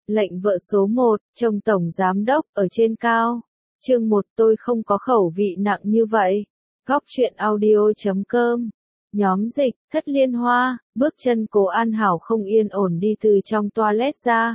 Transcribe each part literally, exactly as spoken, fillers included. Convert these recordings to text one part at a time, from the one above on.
Lệnh vợ số một, chồng tổng giám đốc, ở trên cao. Chương một, tôi không có khẩu vị nặng như vậy. Góc truyện audio chấm com. Nhóm dịch, thất liên hoa, bước chân Cố An Hảo không yên ổn đi từ trong toilet ra.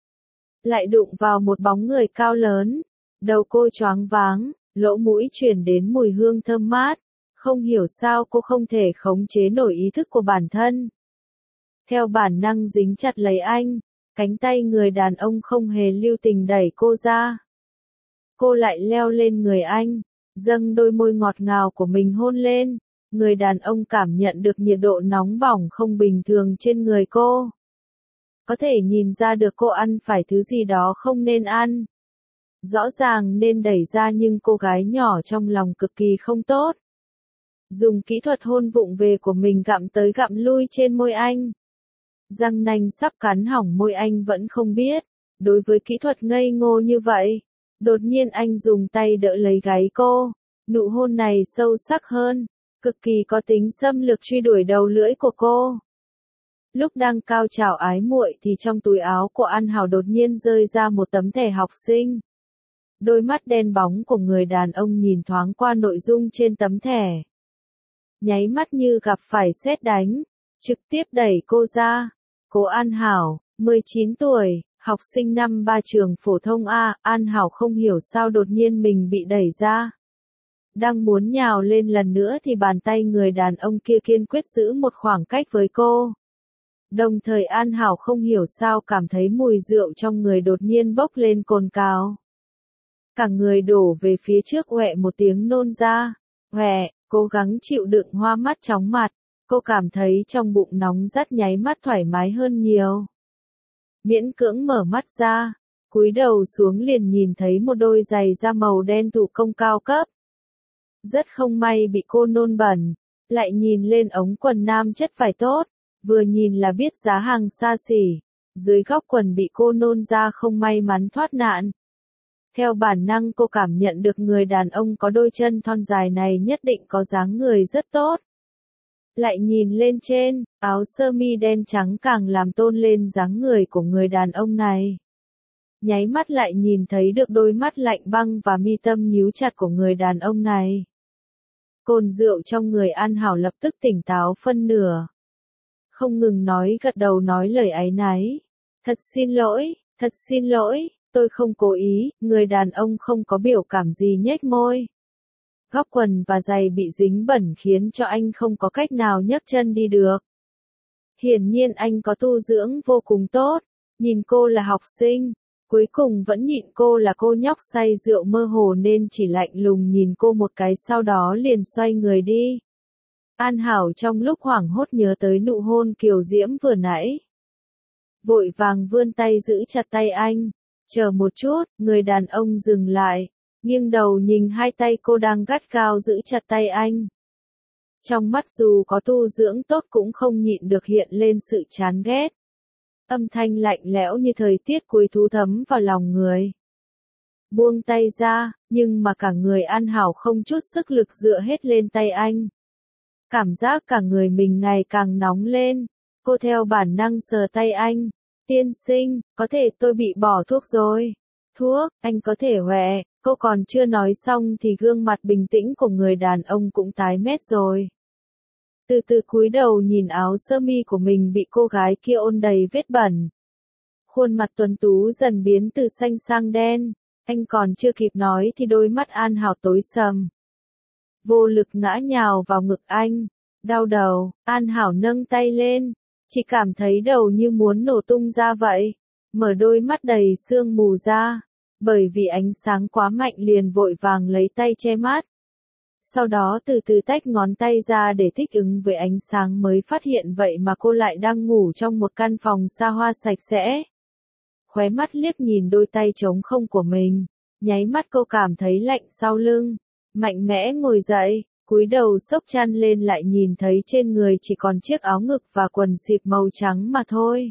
Lại đụng vào một bóng người cao lớn. Đầu cô choáng váng, lỗ mũi truyền đến mùi hương thơm mát. Không hiểu sao cô không thể khống chế nổi ý thức của bản thân. Theo bản năng dính chặt lấy anh, cánh tay người đàn ông không hề lưu tình đẩy cô ra. Cô lại leo lên người anh, dâng đôi môi ngọt ngào của mình hôn lên. Người đàn ông cảm nhận được nhiệt độ nóng bỏng không bình thường trên người cô. Có thể nhìn ra được cô ăn phải thứ gì đó không nên ăn. Rõ ràng nên đẩy ra nhưng cô gái nhỏ trong lòng cực kỳ không tốt. Dùng kỹ thuật hôn vụng về của mình gặm tới gặm lui trên môi anh. Răng nanh sắp cắn hỏng môi anh vẫn không biết. Đối với kỹ thuật ngây ngô như vậy, đột nhiên anh dùng tay đỡ lấy gáy cô. Nụ hôn này sâu sắc hơn, cực kỳ có tính xâm lược truy đuổi đầu lưỡi của cô. Lúc đang cao trào ái muội thì trong túi áo của An Hảo đột nhiên rơi ra một tấm thẻ học sinh. Đôi mắt đen bóng của người đàn ông nhìn thoáng qua nội dung trên tấm thẻ. Nháy mắt như gặp phải sét đánh, trực tiếp đẩy cô ra. Cố An Hảo, mười chín tuổi, học sinh năm ba trường phổ thông A. An Hảo không hiểu sao đột nhiên mình bị đẩy ra. Đang muốn nhào lên lần nữa thì bàn tay người đàn ông kia kiên quyết giữ một khoảng cách với cô. Đồng thời An Hảo không hiểu sao cảm thấy mùi rượu trong người đột nhiên bốc lên cồn cào. Cả người đổ về phía trước oẹ một tiếng nôn ra. Oẹ, cố gắng chịu đựng hoa mắt chóng mặt. Cô cảm thấy trong bụng nóng rát nháy mắt thoải mái hơn nhiều. Miễn cưỡng mở mắt ra, cúi đầu xuống liền nhìn thấy một đôi giày da màu đen thủ công cao cấp. Rất không may bị cô nôn bẩn, lại nhìn lên ống quần nam chất vải tốt, vừa nhìn là biết giá hàng xa xỉ, dưới góc quần bị cô nôn ra không may mắn thoát nạn. Theo bản năng cô cảm nhận được người đàn ông có đôi chân thon dài này nhất định có dáng người rất tốt. Lại nhìn lên trên, áo sơ mi đen trắng càng làm tôn lên dáng người của người đàn ông này. Nháy mắt lại nhìn thấy được đôi mắt lạnh băng và mi tâm nhíu chặt của người đàn ông này. Cồn rượu trong người An Hảo lập tức tỉnh táo phân nửa. Không ngừng nói gật đầu nói lời áy náy. Thật xin lỗi, thật xin lỗi, tôi không cố ý. Người đàn ông không có biểu cảm gì nhếch môi. Góc quần và giày bị dính bẩn khiến cho anh không có cách nào nhấc chân đi được. Hiển nhiên anh có tu dưỡng vô cùng tốt, nhìn cô là học sinh, cuối cùng vẫn nhịn cô là cô nhóc say rượu mơ hồ nên chỉ lạnh lùng nhìn cô một cái sau đó liền xoay người đi. An Hảo trong lúc hoảng hốt nhớ tới nụ hôn kiều diễm vừa nãy. Vội vàng vươn tay giữ chặt tay anh, chờ một chút, người đàn ông dừng lại. Nghiêng đầu nhìn hai tay cô đang gắt gao giữ chặt tay anh. Trong mắt dù có tu dưỡng tốt cũng không nhịn được hiện lên sự chán ghét. Âm thanh lạnh lẽo như thời tiết cuối thu thấm vào lòng người. Buông tay ra, nhưng mà cả người An Hảo không chút sức lực dựa hết lên tay anh. Cảm giác cả người mình ngày càng nóng lên. Cô theo bản năng sờ tay anh. Tiên sinh, có thể tôi bị bỏ thuốc rồi. Thuốc, anh có thể khỏe. Cô còn chưa nói xong thì gương mặt bình tĩnh của người đàn ông cũng tái mét rồi. Từ từ cúi đầu nhìn áo sơ mi của mình bị cô gái kia ôn đầy vết bẩn. Khuôn mặt tuấn tú dần biến từ xanh sang đen. Anh còn chưa kịp nói thì đôi mắt An Hảo tối sầm. Vô lực ngã nhào vào ngực anh. Đau đầu, An Hảo nâng tay lên. Chỉ cảm thấy đầu như muốn nổ tung ra vậy. Mở đôi mắt đầy sương mù ra. Bởi vì ánh sáng quá mạnh liền vội vàng lấy tay che mắt. Sau đó từ từ tách ngón tay ra để thích ứng với ánh sáng mới phát hiện vậy mà cô lại đang ngủ trong một căn phòng xa hoa sạch sẽ. Khóe mắt liếc nhìn đôi tay trống không của mình, nháy mắt cô cảm thấy lạnh sau lưng, mạnh mẽ ngồi dậy, cúi đầu xốc chăn lên lại nhìn thấy trên người chỉ còn chiếc áo ngực và quần xịp màu trắng mà thôi.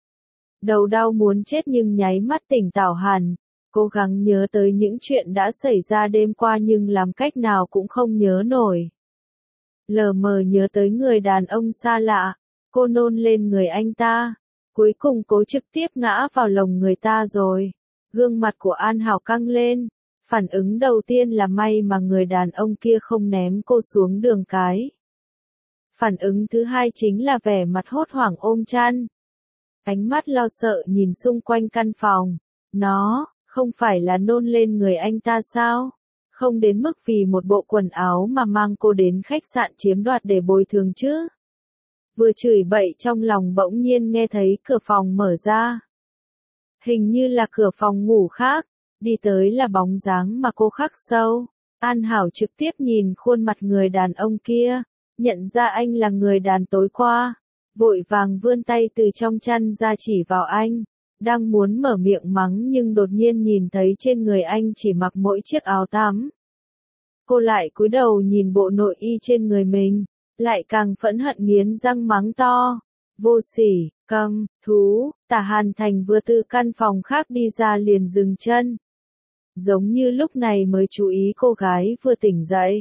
Đầu đau muốn chết nhưng nháy mắt tỉnh táo hẳn. Cố gắng nhớ tới những chuyện đã xảy ra đêm qua nhưng làm cách nào cũng không nhớ nổi. Lờ mờ nhớ tới người đàn ông xa lạ, cô nôn lên người anh ta. Cuối cùng cô trực tiếp ngã vào lồng người ta rồi. Gương mặt của An Hảo căng lên. Phản ứng đầu tiên là may mà người đàn ông kia không ném cô xuống đường cái. Phản ứng thứ hai chính là vẻ mặt hốt hoảng ôm chăn. Ánh mắt lo sợ nhìn xung quanh căn phòng. Nó, không phải là nôn lên người anh ta sao? Không đến mức vì một bộ quần áo mà mang cô đến khách sạn chiếm đoạt để bồi thường chứ. Vừa chửi bậy trong lòng bỗng nhiên nghe thấy cửa phòng mở ra. Hình như là cửa phòng ngủ khác, đi tới là bóng dáng mà cô khắc sâu. An Hảo trực tiếp nhìn khuôn mặt người đàn ông kia, nhận ra anh là người đàn tối qua. Vội vàng vươn tay từ trong chăn ra chỉ vào anh, đang muốn mở miệng mắng nhưng đột nhiên nhìn thấy trên người anh chỉ mặc mỗi chiếc áo tắm. Cô lại cúi đầu nhìn bộ nội y trên người mình, lại càng phẫn hận nghiến răng mắng to. Vô sỉ, câm, thú. Tả Hàn Thành vừa từ căn phòng khác đi ra liền dừng chân. Giống như lúc này mới chú ý cô gái vừa tỉnh dậy.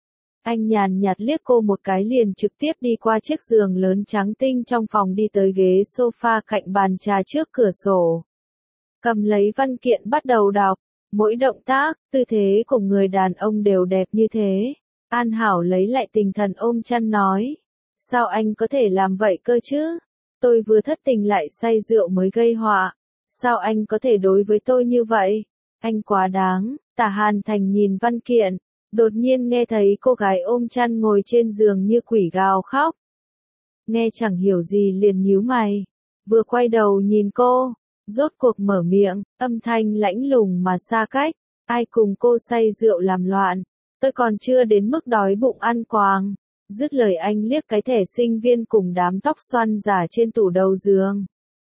Anh nhàn nhạt liếc cô một cái liền trực tiếp đi qua chiếc giường lớn trắng tinh trong phòng đi tới ghế sofa cạnh bàn trà trước cửa sổ. Cầm lấy văn kiện bắt đầu đọc, mỗi động tác, tư thế của người đàn ông đều đẹp như thế. An Hảo lấy lại tinh thần ôm chăn nói. Sao anh có thể làm vậy cơ chứ? Tôi vừa thất tình lại say rượu mới gây họa. Sao anh có thể đối với tôi như vậy? Anh quá đáng. Tả Hàn Thành nhìn văn kiện. Đột nhiên nghe thấy cô gái ôm chăn ngồi trên giường như quỷ gào khóc. Nghe chẳng hiểu gì liền nhíu mày. Vừa quay đầu nhìn cô, rốt cuộc mở miệng, âm thanh lãnh lùng mà xa cách. Ai cùng cô say rượu làm loạn, tôi còn chưa đến mức đói bụng ăn quàng. Dứt lời anh liếc cái thẻ sinh viên cùng đám tóc xoăn giả trên tủ đầu giường.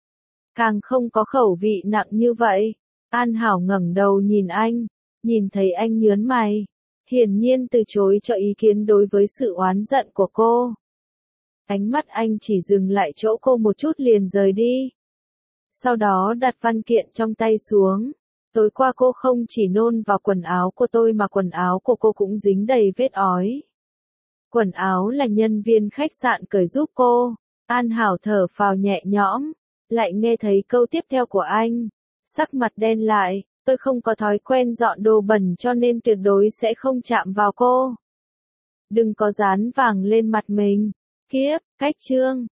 Càng không có khẩu vị nặng như vậy. An Hảo ngẩng đầu nhìn anh, nhìn thấy anh nhớn mày. Hiển nhiên từ chối cho ý kiến đối với sự oán giận của cô. Ánh mắt anh chỉ dừng lại chỗ cô một chút liền rời đi. Sau đó đặt văn kiện trong tay xuống. Tối qua cô không chỉ nôn vào quần áo của tôi mà quần áo của cô cũng dính đầy vết ói. Quần áo là nhân viên khách sạn cởi giúp cô. An Hảo thở phào nhẹ nhõm. Lại nghe thấy câu tiếp theo của anh. Sắc mặt đen lại. Tôi không có thói quen dọn đồ bẩn cho nên tuyệt đối sẽ không chạm vào cô. Đừng có dán vàng lên mặt mình. Kiếp, cách chương.